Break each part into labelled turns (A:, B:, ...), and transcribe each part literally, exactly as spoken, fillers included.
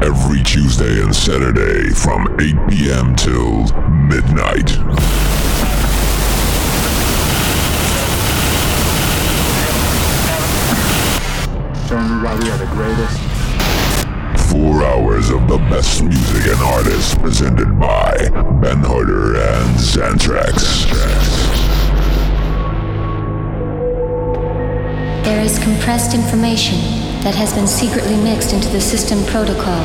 A: every Tuesday and Saturday from eight p.m. till midnight.
B: Showing you why we are the greatest.
A: Four hours of the best music and artists presented by Ben Harder and Xantrax.
C: There is compressed information that has been secretly mixed into the system protocol.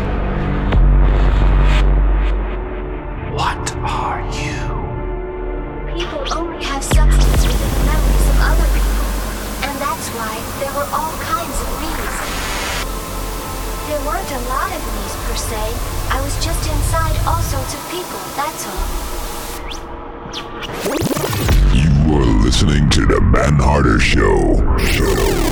D: What are you?
E: People only have substance within the memories of other people, and that's why there were all kinds of me's. There weren't a lot of me's per se. I was just inside all sorts of people, that's all.
A: You are listening to the Ben Harder Show. Show.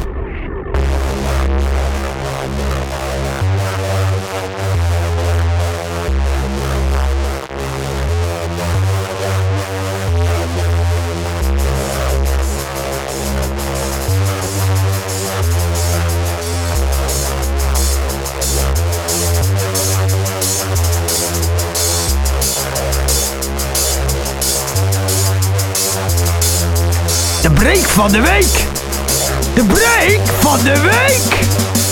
F: De break van de week! De break van de week!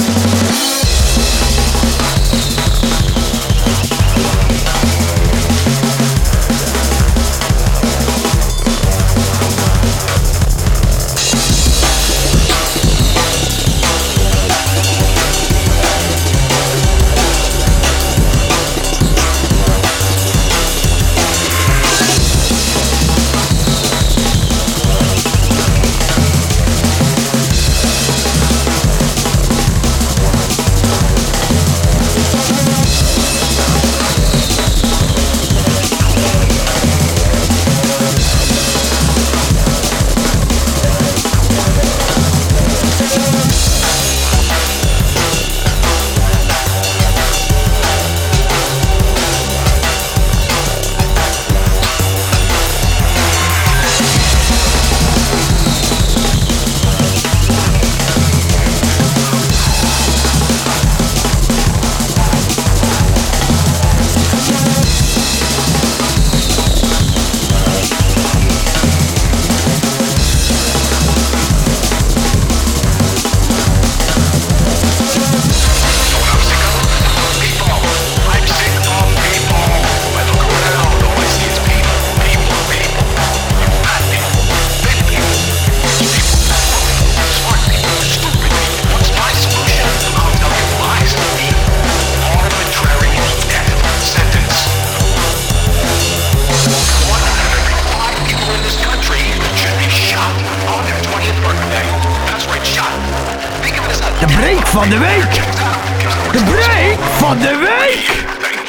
F: Van de week! De break van de week!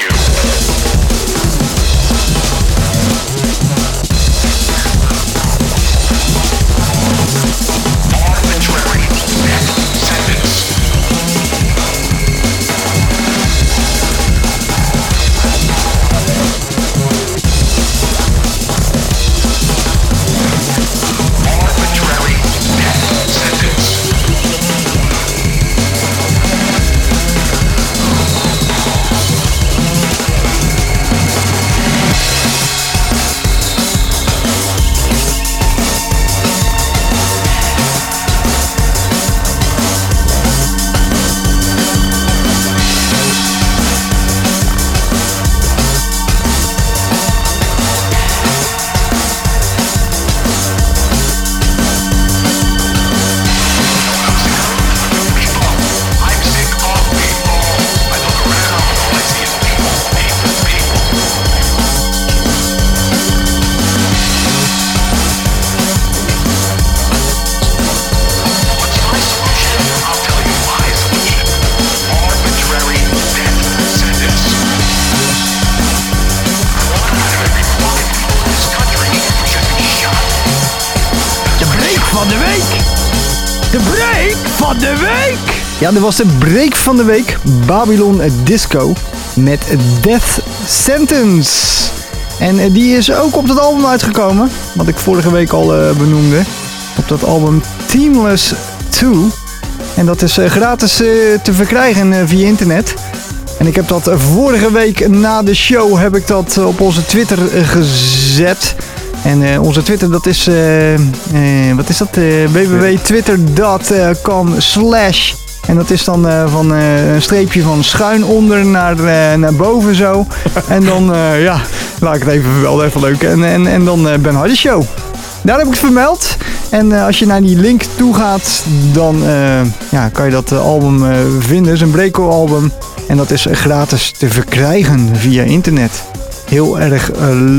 F: Van de week!
G: Ja, dit was de break van de week. Babylon Disco met Death Sentence. En die is ook op dat album uitgekomen, wat ik vorige week al uh, benoemde. Op dat album Teamless twee. En dat is uh, gratis uh, te verkrijgen uh, via internet. En ik heb dat vorige week na de show heb ik dat op onze Twitter gezet. En uh, onze Twitter, dat is, uh, uh, wat is dat? Uh, w w w punt twitter punt com slash. En dat is dan uh, van uh, een streepje van schuin onder naar, uh, naar boven zo. En dan, uh, ja, laat ik het even vermelden, even leuk. En, en, en dan uh, Ben Hardy Show. Daar heb ik het vermeld. En uh, als je naar die link toe gaat, dan uh, ja, kan je dat uh, album uh, vinden. Het is een Breako album. En dat is uh, gratis te verkrijgen via internet. Heel erg uh,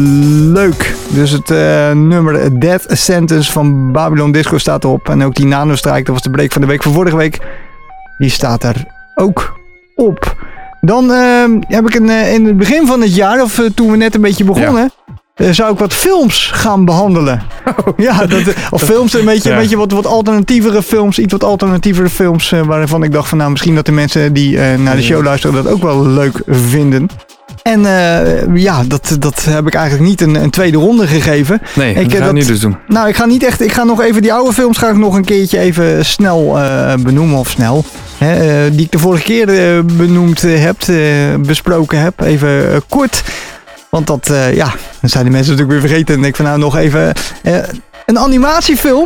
G: leuk. Dus het uh, nummer Death Sentence van Babylon Disco staat erop. En ook die Nano Strike, dat was de break van de week van vorige week. Die staat er ook op. Dan uh, heb ik een, uh, in het begin van het jaar, of uh, toen we net een beetje begonnen... Ja. Uh, zou ik wat films gaan behandelen. Oh. Ja, dat, of films, een beetje, ja. een beetje wat, wat alternatievere films. Iets wat alternatievere films. Uh, waarvan ik dacht van nou, misschien dat de mensen die uh, naar de show luisteren dat ook wel leuk vinden. En uh, ja, dat, dat heb ik eigenlijk niet een, een tweede ronde gegeven.
D: Nee,
G: ik
D: dat ga
G: dat
D: niet dus doen.
G: Nou, ik ga niet echt. Ik ga nog even die oude films ga ik nog een keertje even snel uh, benoemen of snel. Hè, uh, die ik de vorige keer uh, benoemd uh, heb, uh, besproken heb. Even uh, kort. Want dat, uh, ja, dan zijn de mensen natuurlijk weer vergeten. En ik van nou nog even uh, een animatiefilm.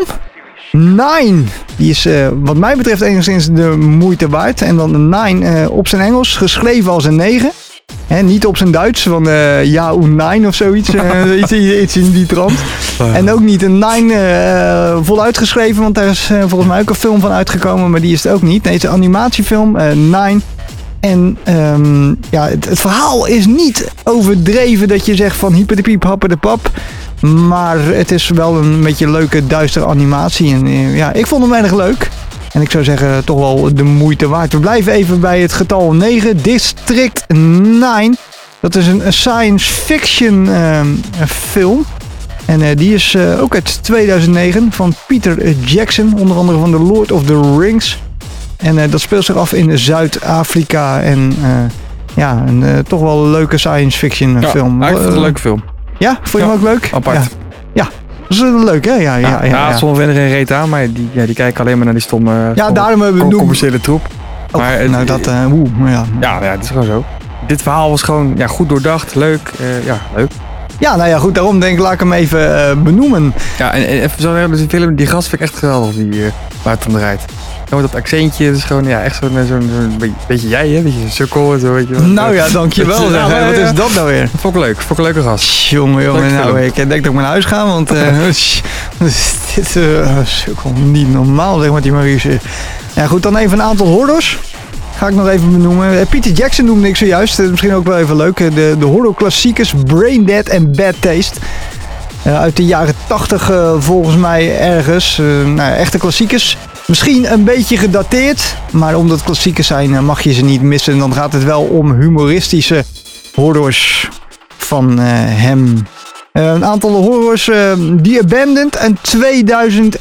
G: Nine. Die is uh, wat mij betreft enigszins de moeite waard. En dan Nine uh, op zijn Engels, geschreven als een negen. He, niet op zijn Duits, van uh, ja, een nine of zoiets. Uh, iets, iets in die trant. En ook niet een nine uh, voluit geschreven, want daar is uh, volgens mij ook een film van uitgekomen, maar die is het ook niet. Nee, het is een animatiefilm, uh, Nine. En um, ja, het, het verhaal is niet overdreven dat je zegt van hyper de piep, happer de pap. Maar het is wel een beetje leuke, duistere animatie. En uh, ja, ik vond hem erg leuk. En ik zou zeggen, toch wel de moeite waard. We blijven even bij het getal negen. District nine. Dat is een science fiction uh, film. En uh, die is uh, ook uit tweeduizend negen van Peter Jackson. Onder andere van The Lord of the Rings. En uh, dat speelt zich af in Zuid-Afrika. En uh, ja, een uh, toch wel een leuke science fiction
D: ja,
G: film.
D: Ja, ik vond het een leuke film.
G: Ja, vond je ja, hem ook leuk?
D: Apart.
G: Ja. ja. Dat is leuk, hè? Ja, ja, ja. ja, ja.
D: ja sommigen vinden er geen reet aan, maar die, ja, die kijken alleen maar naar die stomme,
G: ja,
D: stomme
G: daarom hebben we
D: commerciële troep.
G: Oh,
D: maar het,
G: nou, dat, uh, oeh, ja.
D: Ja, ja, dat is gewoon zo. Dit verhaal was gewoon ja, goed doordacht, leuk, uh, ja, leuk.
G: Ja, nou ja, goed, daarom denk ik, laat ik hem even uh, benoemen.
D: Ja, en, en even zo hebben die film, die gast vind ik echt geweldig, die uh, waar het om draait. Dan wordt dat accentje, dat is gewoon ja, echt zo'n zo, zo, zo, beetje jij, hè? Beetje sukkel en zo, weet je wel.
G: Nou ja, dankjewel. Zeg, ja, wat is dat nou weer?
D: Dat vond ik leuk, vond ik een leuke gast.
G: Jongen, jongen, nou, ik denk dat ik naar huis ga, want uh, dit uh, sukkel niet normaal, zeg maar, die Maurice. Ja, goed, dan even een aantal horrors. Ga ik nog even benoemen. Peter Jackson noemde ik zojuist, misschien ook wel even leuk. De, de horrorklassiekers Brain Dead en Bad Taste. Uh, uit de jaren tachtig uh, volgens mij ergens. Uh, nou ja, echte klassiekers. Misschien een beetje gedateerd, maar omdat klassiekers zijn uh, mag je ze niet missen. Dan gaat het wel om humoristische horrors van uh, hem. Uh, een aantal horrors. Uh, The Abandoned in tweeduizend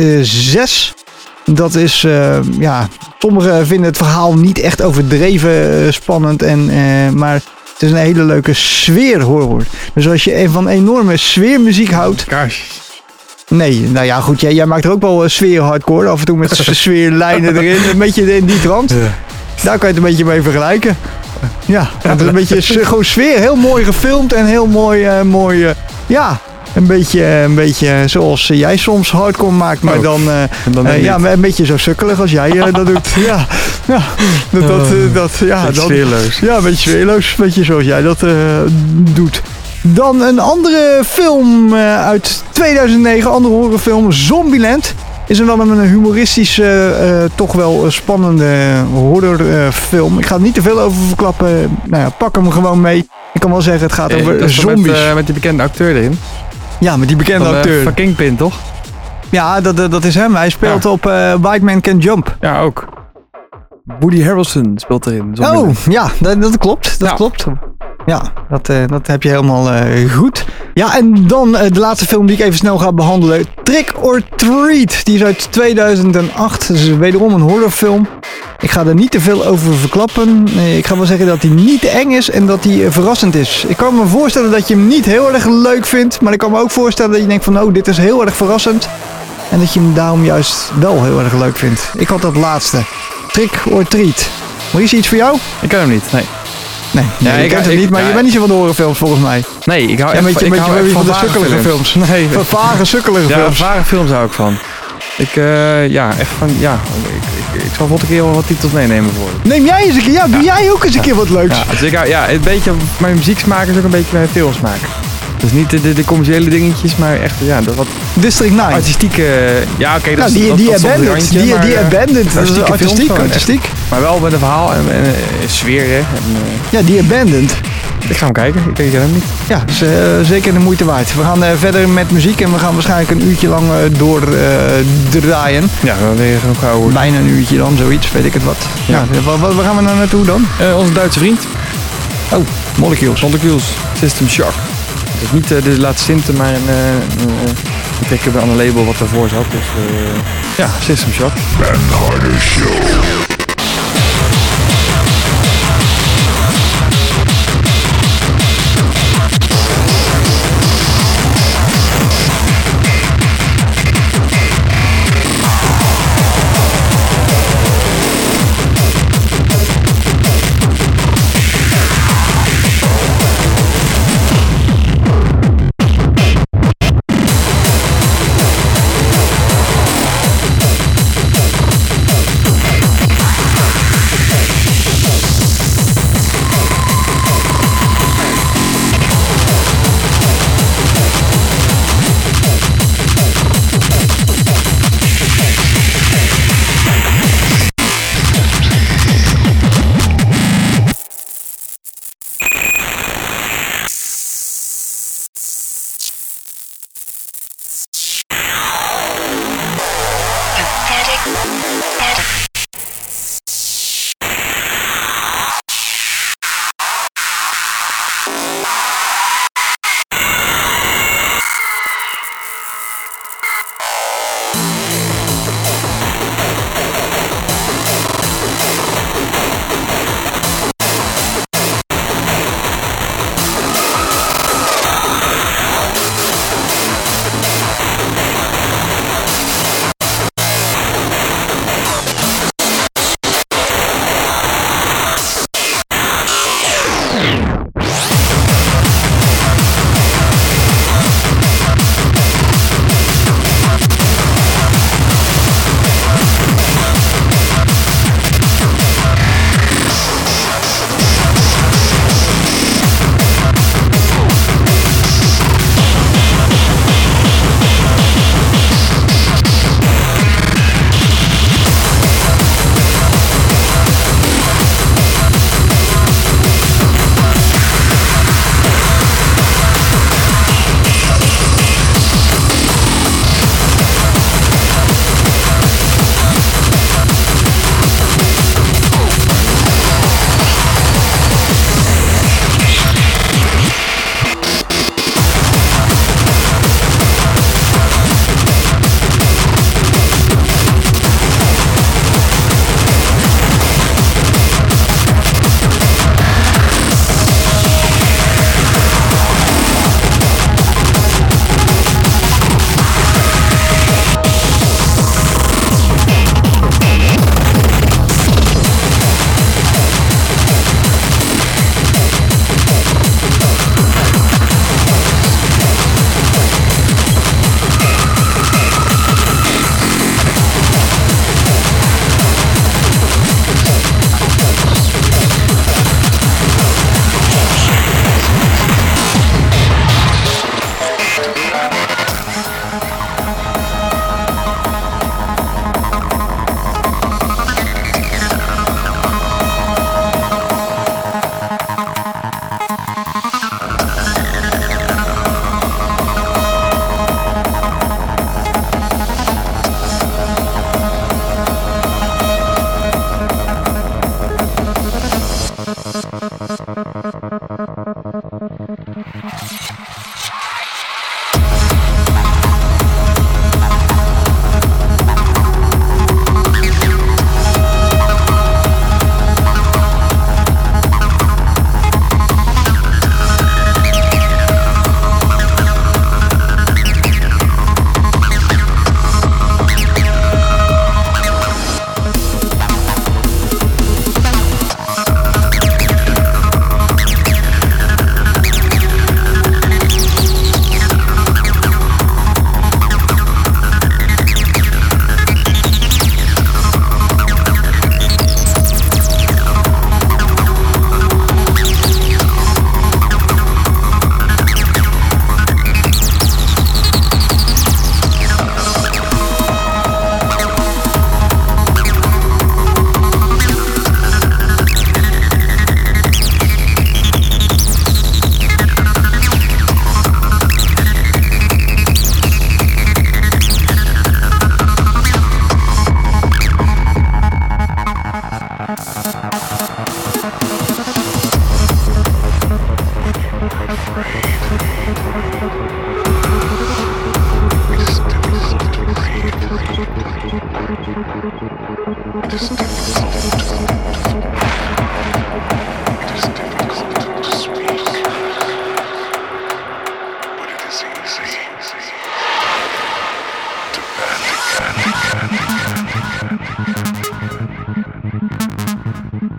G: zes. Dat is, uh, ja, sommigen vinden het verhaal niet echt overdreven uh, spannend. En, uh, maar het is een hele leuke sfeerhorror. Dus als je van enorme sfeermuziek houdt...
D: Gosh.
G: Nee, nou ja, goed, jij, jij maakt er ook wel sfeer hardcore. Af en toe met sfeerlijnen erin, een beetje in die trant. Ja. Daar kan je het een beetje mee vergelijken. Ja, het is een beetje gewoon sfeer. Heel mooi gefilmd en heel mooi, uh, mooi uh, ja... Een beetje, een beetje zoals jij soms hardcore maakt, maar oh, dan, uh, dan uh, ja, een beetje zo sukkelig als jij uh, dat doet. Ja, ja, dat, dat, uh, dat, ja, dat,
D: sfeerloos.
G: Ja, een beetje sfeerloos, een beetje zoals jij dat uh, doet. Dan een andere film uh, uit tweeduizend negen, andere horrorfilm, Zombieland. Is er wel een humoristische, uh, toch wel spannende horrorfilm. Uh, ik ga er niet te veel over verklappen. Nou ja, pak hem gewoon mee. Ik kan wel zeggen, het gaat over
D: hey,
G: zombies.
D: Met, uh, met die bekende acteur erin.
G: Ja, met die bekende
D: van,
G: acteur.
D: Uh, van Kingpin, toch?
G: Ja, dat, dat is hem. Hij speelt ja. op uh, White Man Can Jump.
D: Ja, ook. Woody Harrelson speelt erin.
G: Oh, ja, dat, dat klopt. Dat ja. klopt. Ja, dat, uh, dat heb je helemaal uh, goed. Ja, en dan uh, de laatste film die ik even snel ga behandelen. Trick or Treat. Die is uit tweeduizend acht. Dat is wederom een horrorfilm. Ik ga er niet te veel over verklappen. Nee, ik ga wel zeggen dat hij niet te eng is en dat hij uh, verrassend is. Ik kan me voorstellen dat je hem niet heel erg leuk vindt. Maar ik kan me ook voorstellen dat je denkt van, oh, dit is heel erg verrassend. En dat je hem daarom juist wel heel erg leuk vindt. Ik had dat laatste. Trick or Treat. Maurice, iets voor jou?
D: Ik ken hem niet, nee.
G: Nee,
D: Ja,
G: nee, ik
D: ik-
G: ken het
D: ik-
G: niet, maar
D: ja,
G: je bent niet zo van de horrorfilms volgens mij.
D: Nee, ik hou
G: Ja,
D: echt
G: weet je,
D: van,
G: weet
D: ik
G: je
D: hou
G: wel
D: echt
G: wie van de
D: vage
G: sukkelige films?
D: Nee,
G: Van vage, sukkelige
D: ja,
G: films.
D: vage films hou ik van. Ik, uh, ja, echt van, ja, ik, ik, ik zal volgende keer wel wat titels meenemen voor je.
G: Neem jij eens een keer, ja, doe jij ook eens een keer wat leuks.
D: Ja, dus ik hou, ja, een beetje, mijn muzieksmaak is ook een beetje mijn filmsmaak. Dus niet de, de, de commerciële dingetjes, maar echt, ja, dat wat
G: District nine.
D: artistieke, ja, oké, dat
G: Nou,
D: is
G: die,
D: dat,
G: die
D: dat is op het
G: Abandoned,
D: randje,
G: die,
D: maar,
G: die
D: eh,
G: Abandoned, dat is
D: artistieke
G: artistiek,
D: films,
G: artistiek.
D: maar wel met een verhaal en, en, en sfeer, hè. En, uh,
G: Ja, die Abandoned.
D: ik ga hem kijken, ik ken hem niet.
G: Ja, dat is uh, zeker de moeite waard. We gaan uh, verder met muziek en we gaan waarschijnlijk een uurtje lang uh, door uh, draaien.
D: Ja, dan weer genoeg gehouden.
G: Bijna een uurtje dan, zoiets, weet ik het wat. Ja. Ja, waar, waar gaan we nou naartoe dan?
D: Uh, onze Duitse vriend.
G: Oh, Molecules.
D: Molecules, System Shock. Het is niet uh, de laatste synten, maar een, uh, uh, ik kijk even aan een label wat ervoor zat. Dus uh, ja, System Shock.
A: Ben Harder Show. It is difficult to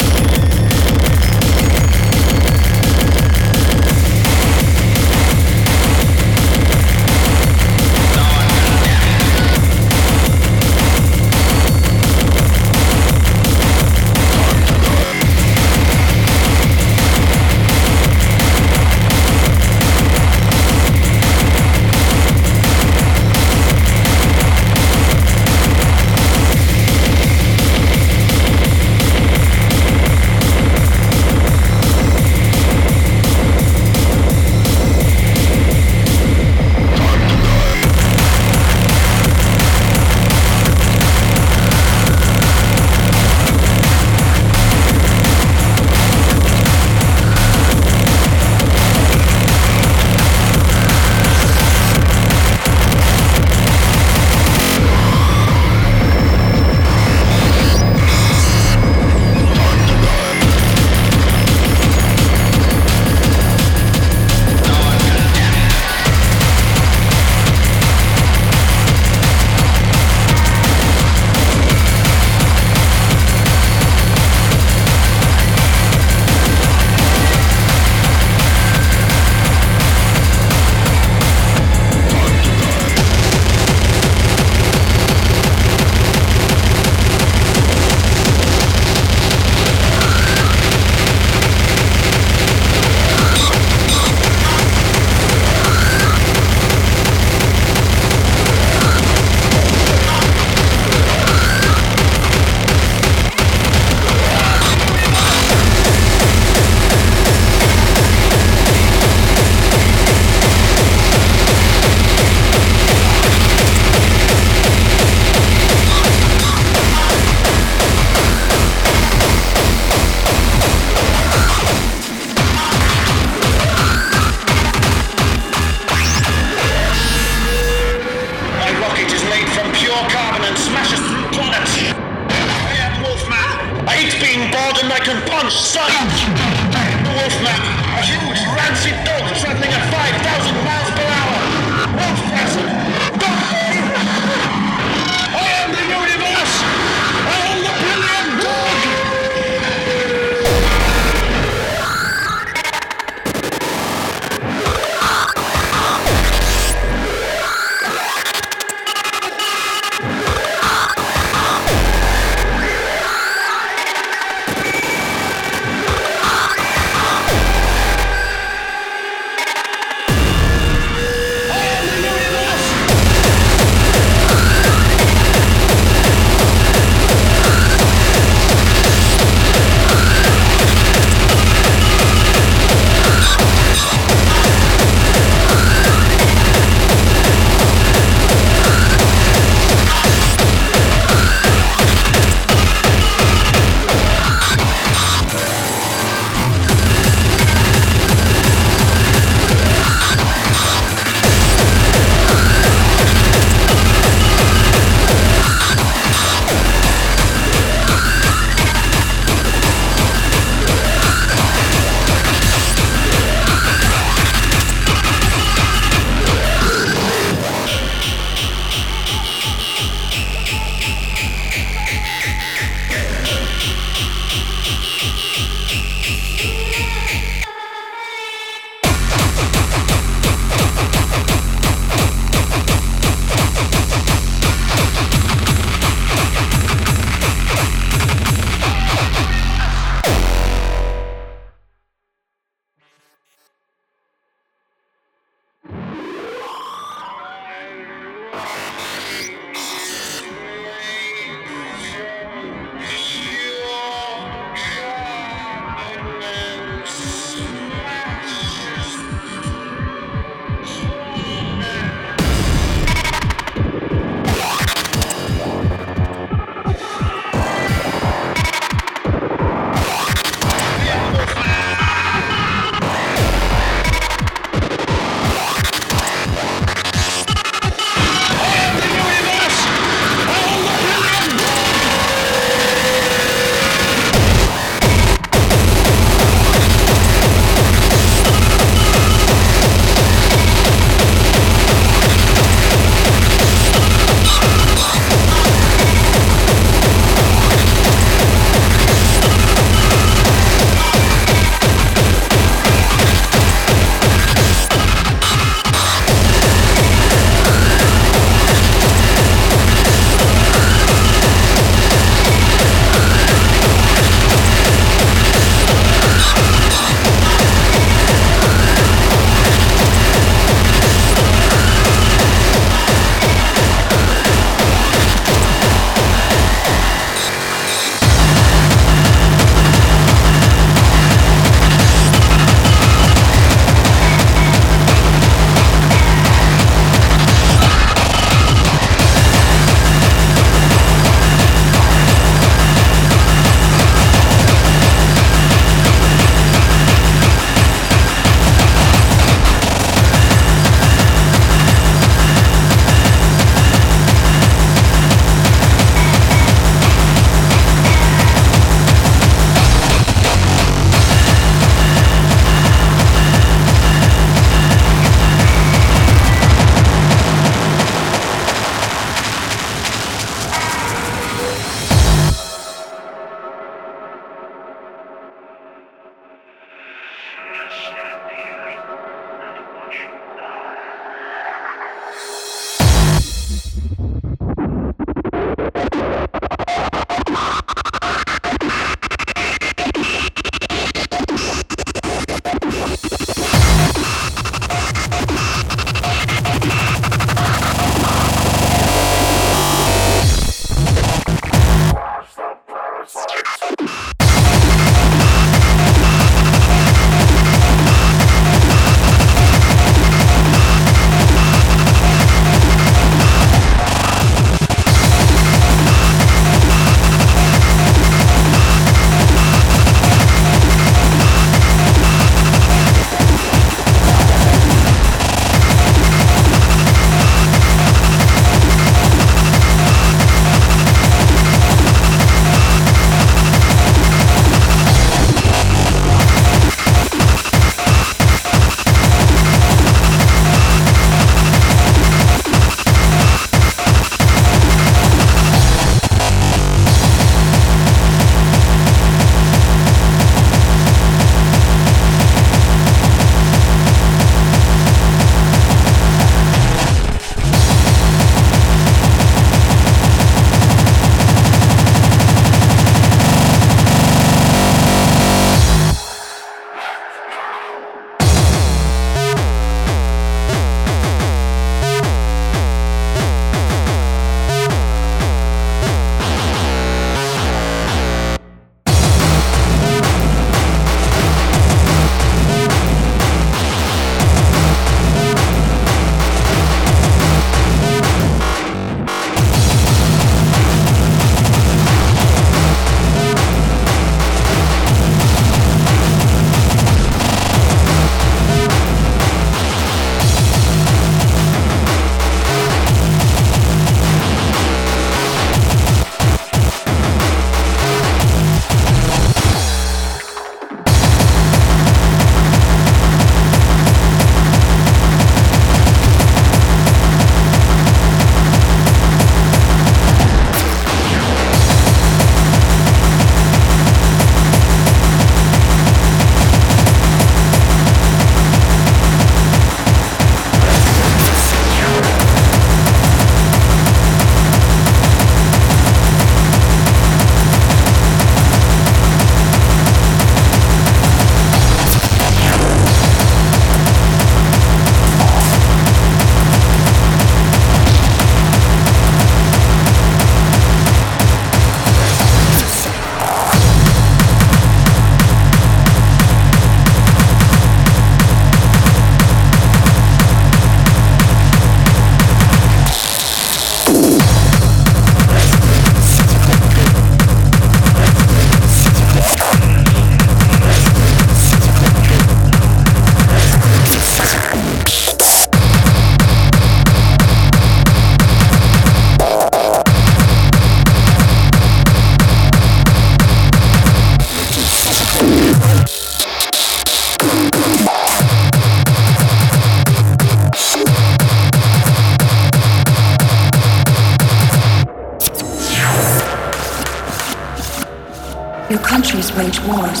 C: wage wars.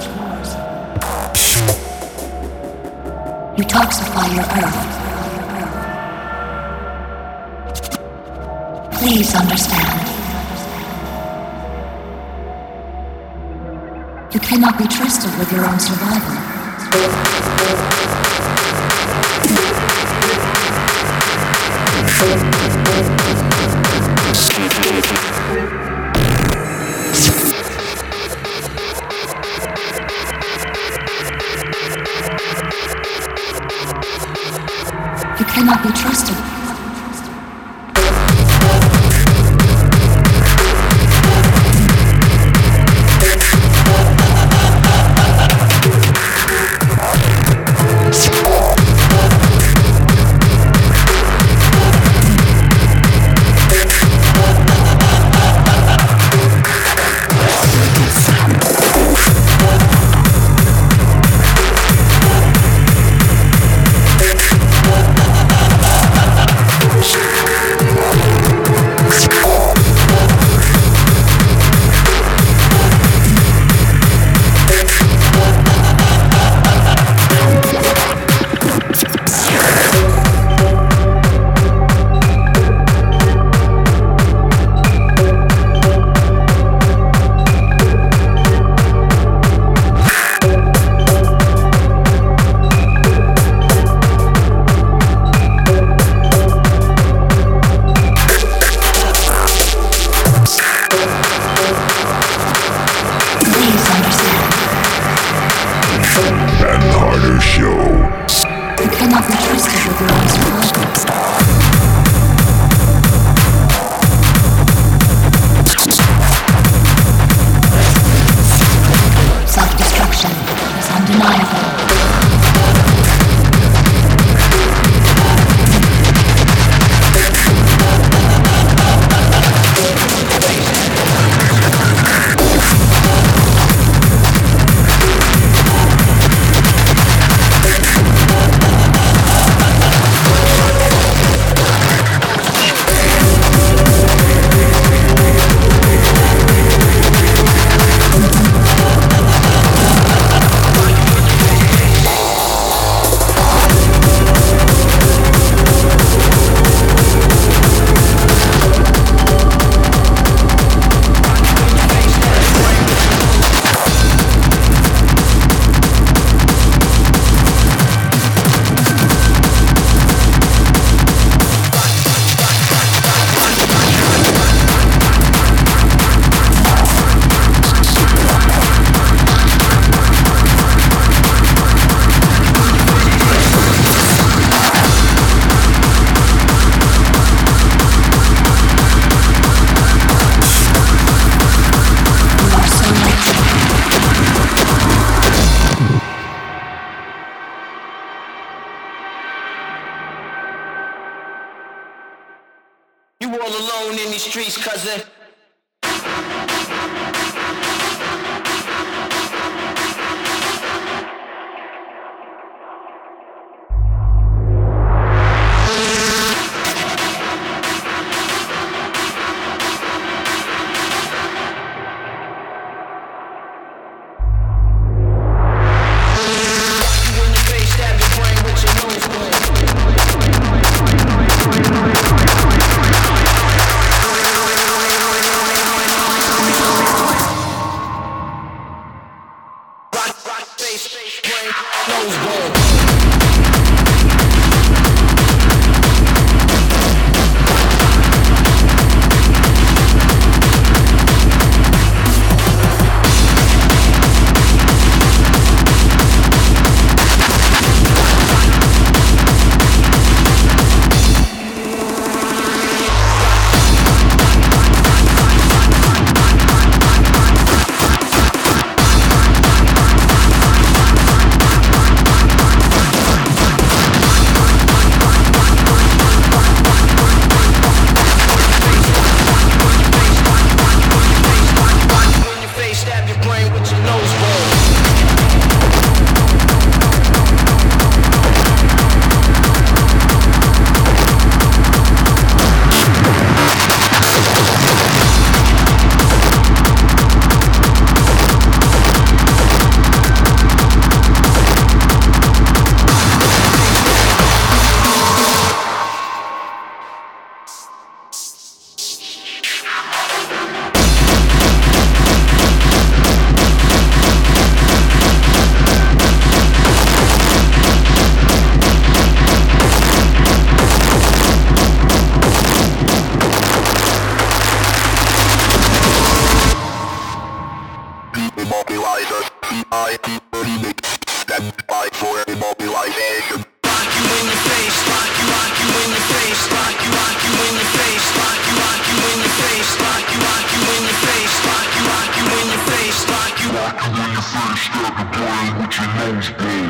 C: You toxify your earth. Please understand. You cannot be trusted with your own survival. You cannot be trusted.
H: Streets, cousin.
A: Fight for immobilization.
F: Rock you in your face, rock you, rock you in your face, rock you, rock you in your face, rock you, rock you in your face, rock you, rock you in your face, rock you, rock you in your face, rock you, rock you in your face, start to play with your nose blade.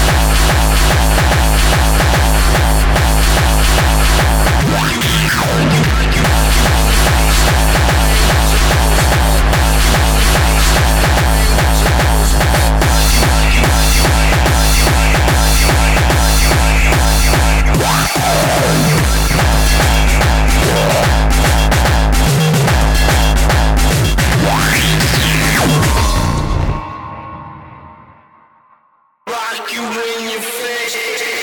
F: Rock you in your face.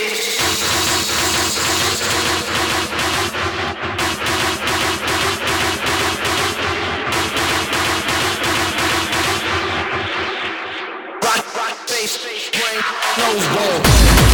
F: Rock, rock, face, brain, nose bone.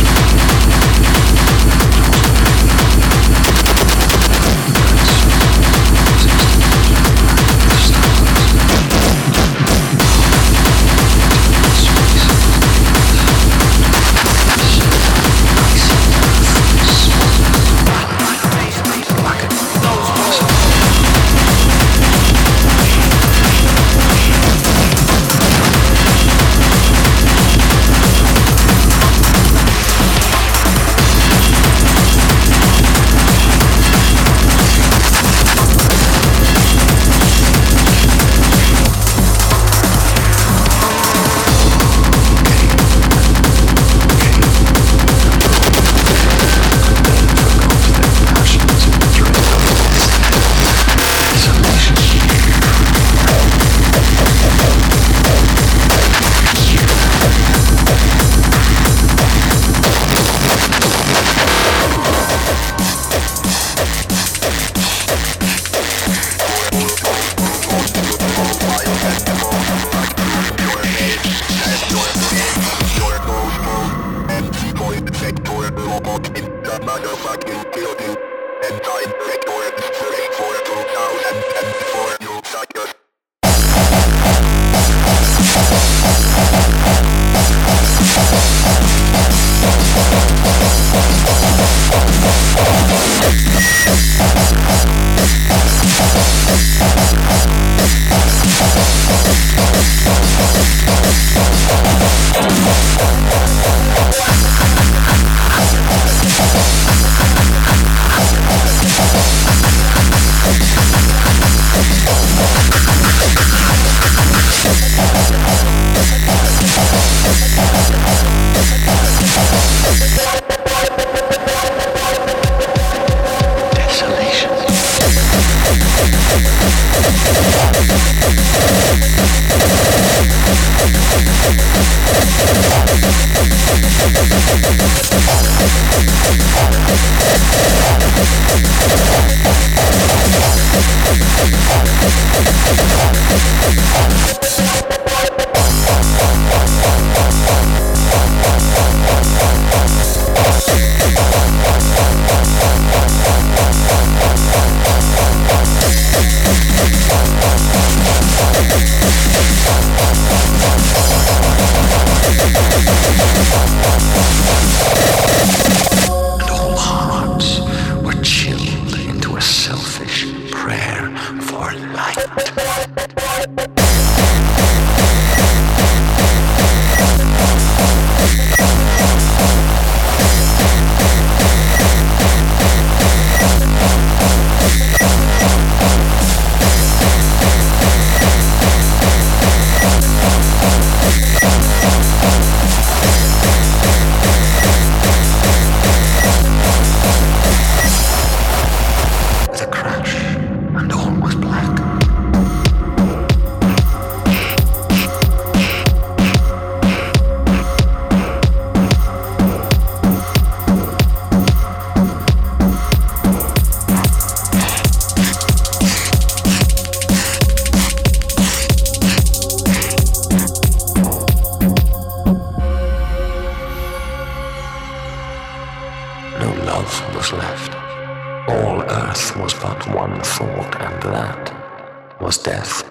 H: was death.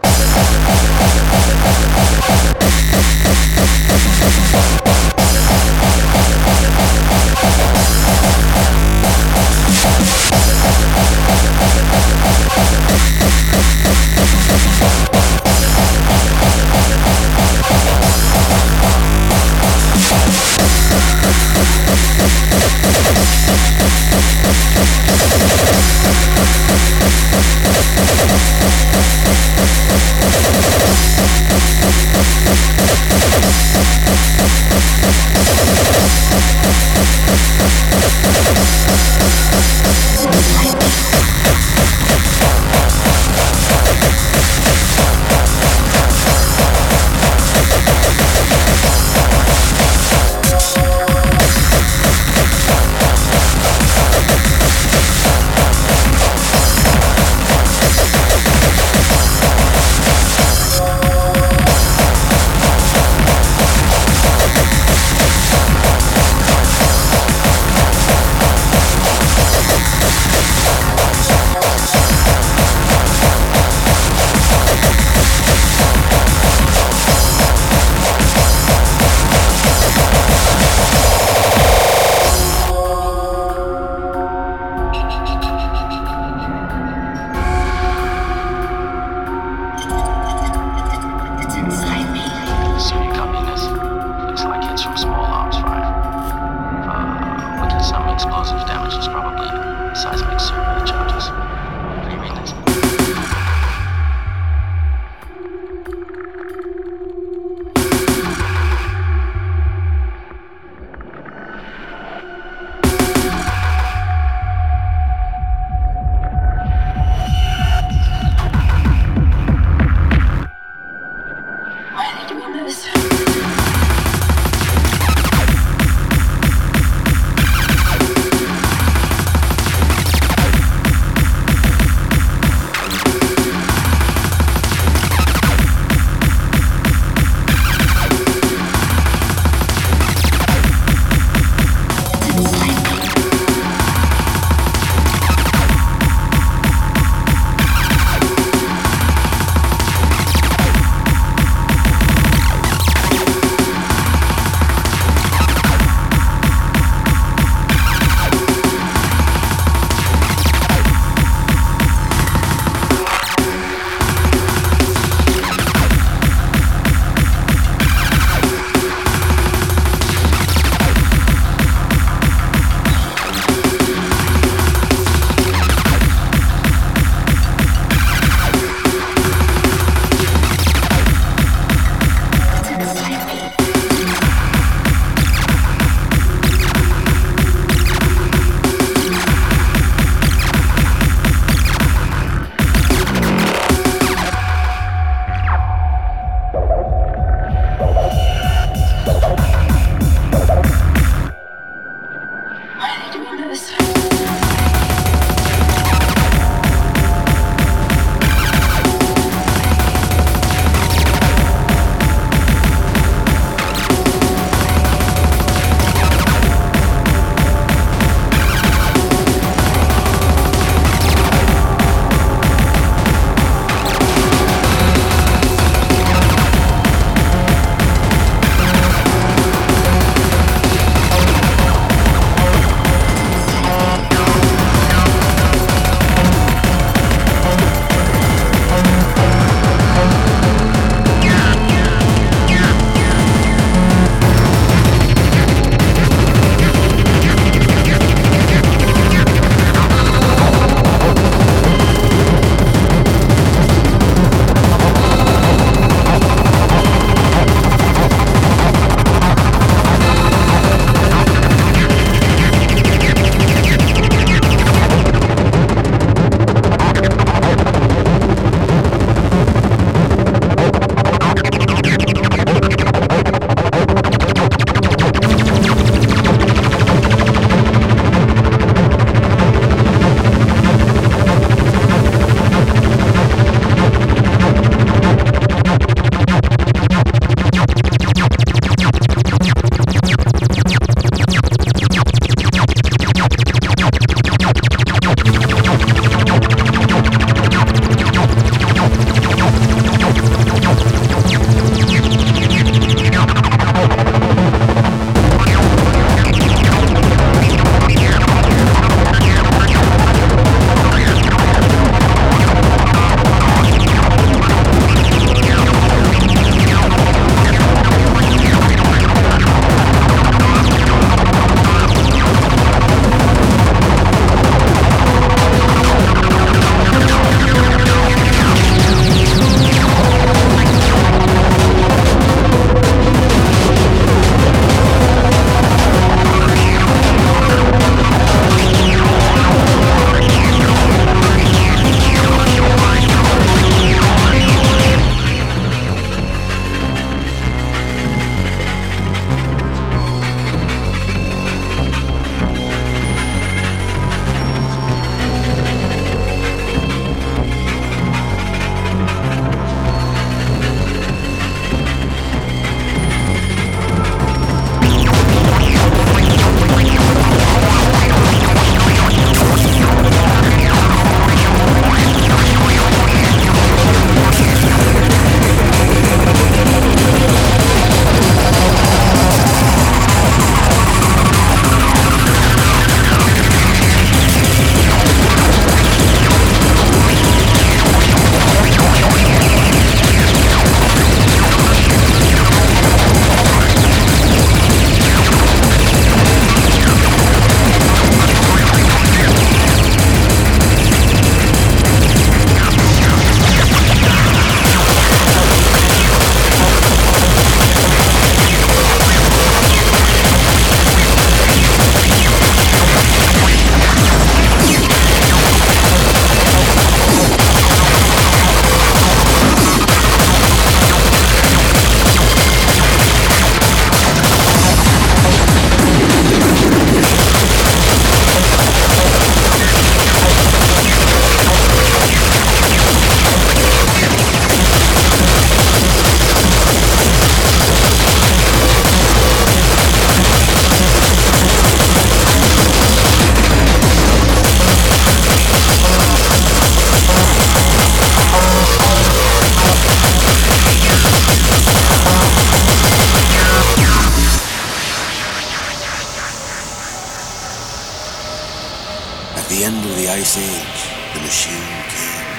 H: the end of the Ice Age, the machine came.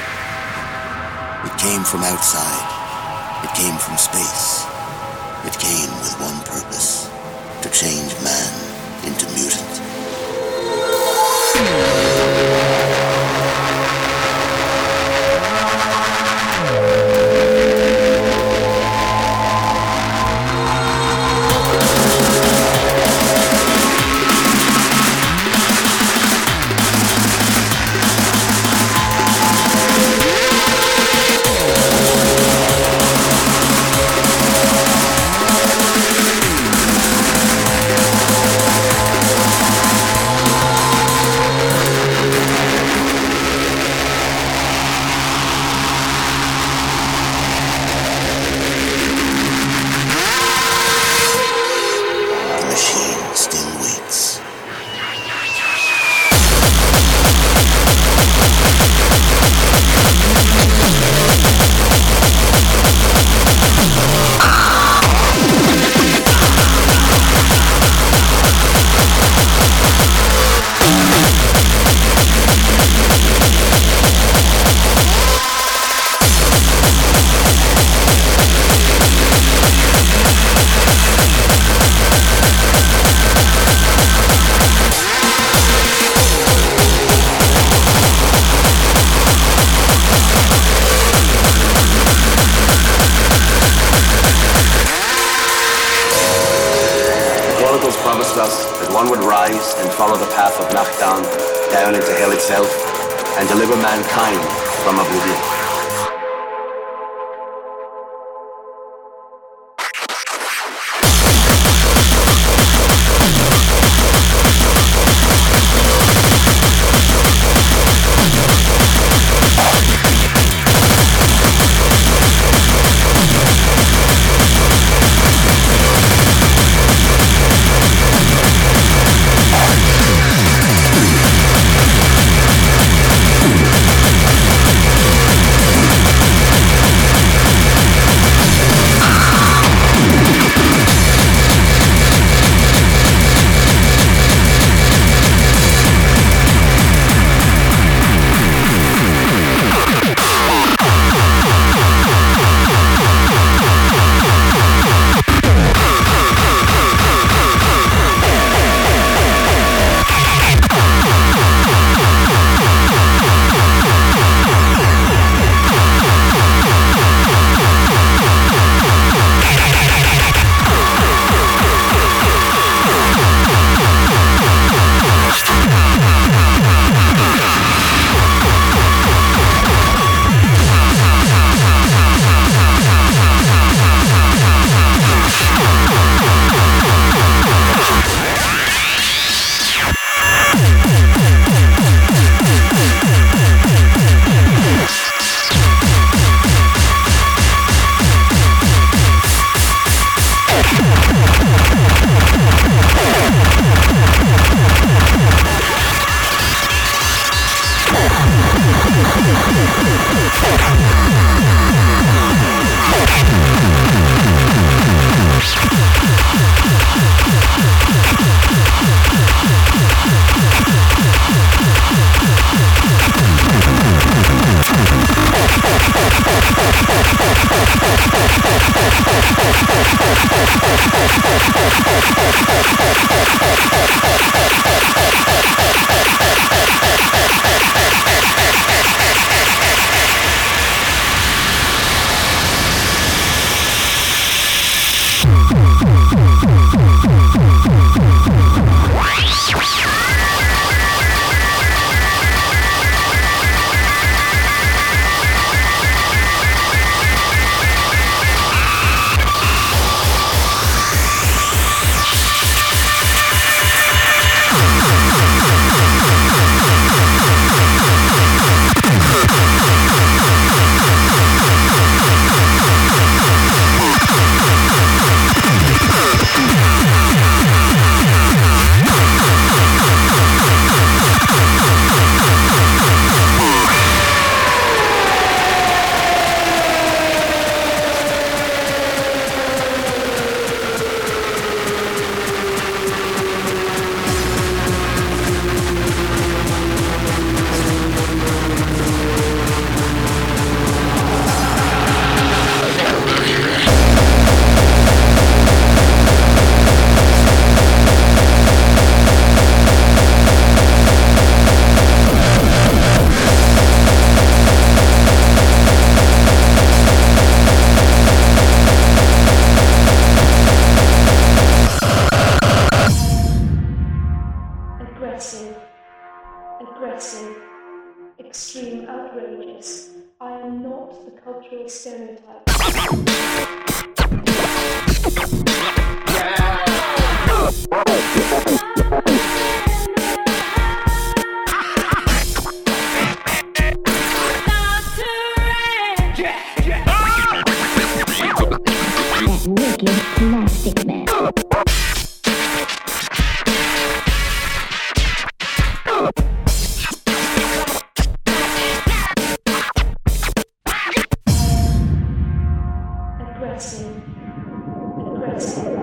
H: It came from outside. It came from space. It came with one purpose, to change man into mutant.
I: Follow the path of Nachdan down into hell itself and deliver mankind from oblivion.
J: aggressive, extreme outrages. I am not the cultural stereotype.
K: Wicked Plastic Man.
J: Aggressive, aggressive.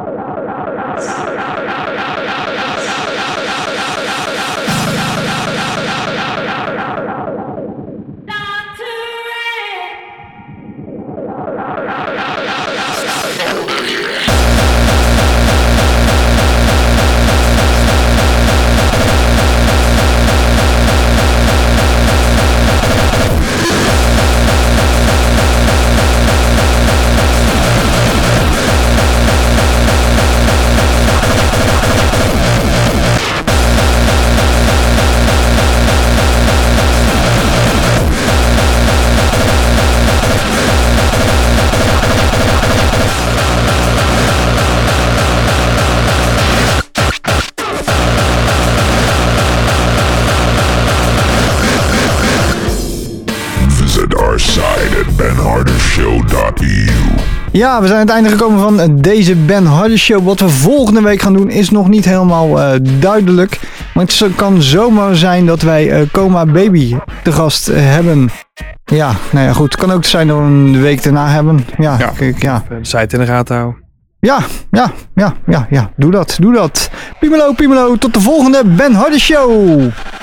G: Ja, we zijn aan het einde gekomen van deze Ben Harder Show. Wat we volgende week gaan doen is nog niet helemaal uh, duidelijk. Maar het kan zomaar zijn dat wij uh, Coma Baby te gast uh, hebben. Ja, nou ja, goed. Het kan ook zijn dat we een week daarna hebben. Ja,
D: ja.
G: Kijk, ja.
D: De site in de gaten houden.
G: Ja, ja, ja, ja, ja. Doe dat, doe dat. Piemelo, Piemelo. Tot de volgende Ben Harder Show.